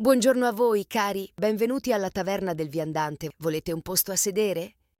Buongiorno a voi, cari. Benvenuti alla taverna del viandante. Volete un posto a sedere?